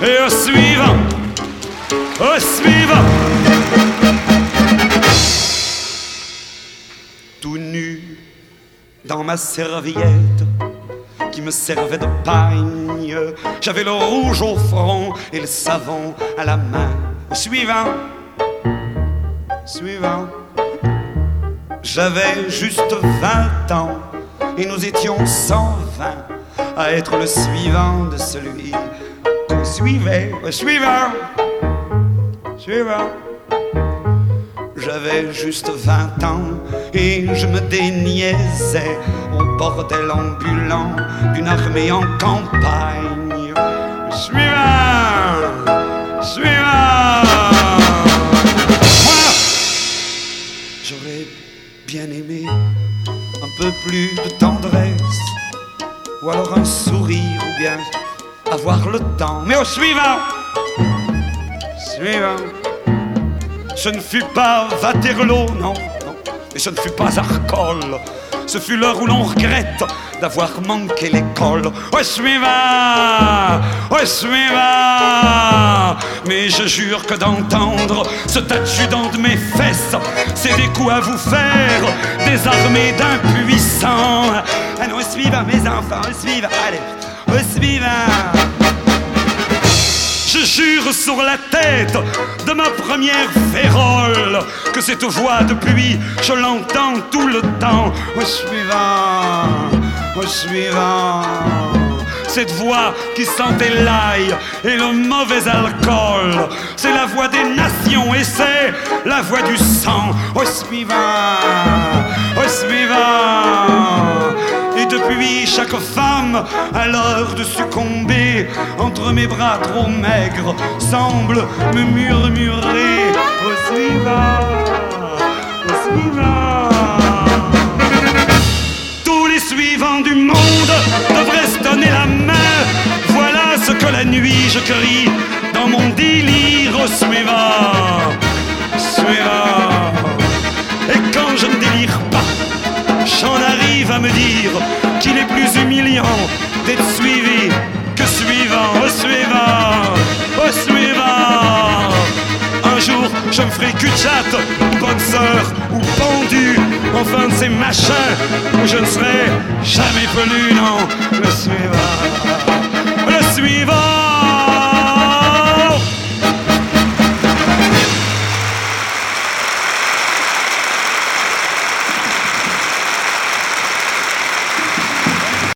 Et au suivant, au suivant. Tout nu dans ma serviette qui me servait de pagne, j'avais le rouge au front et le savon à la main. Suivant, suivant. J'avais juste 20 ans et nous étions 120 à être le suivant de celui qu'on suivait. Suivant, suivant. J'avais juste 20 ans et je me déniaisais au bordel ambulant d'une armée en campagne. Suivant, suivant. Moi, j'aurais bien aimé un peu plus de tendresse, ou alors un sourire, ou bien avoir le temps. Mais au suivant, suivant. Ce ne fut pas Waterloo, non, non, et ce ne fut pas Arcole. Ce fut l'heure où l'on regrette d'avoir manqué l'école. Ouais, suivant, ouais, suivant. Mais je jure que d'entendre ce adjudant de mes fesses, c'est des coups à vous faire, des armées d'impuissants. Ah non, suivant, mes enfants, suivant, allez, suivant. Je jure sur la tête de ma première férole que cette voix depuis, je l'entends tout le temps. Au suivant, au suivant. Cette voix qui sentait l'ail et le mauvais alcool, c'est la voix des nations et c'est la voix du sang. Au suivant, au suivant. Et depuis, chaque femme, à l'heure de succomber entre mes bras trop maigres, semble me murmurer au suivant, au suivant. Tous les suivants du monde devraient se donner la main. Voilà ce que la nuit je crie dans mon délire au suivant, suivant. Et quand je ne délire pas, j'en arrive à me dire qu'il est plus humiliant d'être suivi que suivant, au suivant, au suivant. Un jour, je me ferai cul-de-jatte, bonne sœur ou pendu, enfin de ces machins où je ne serai jamais venu, non. Le suivant, le suivant.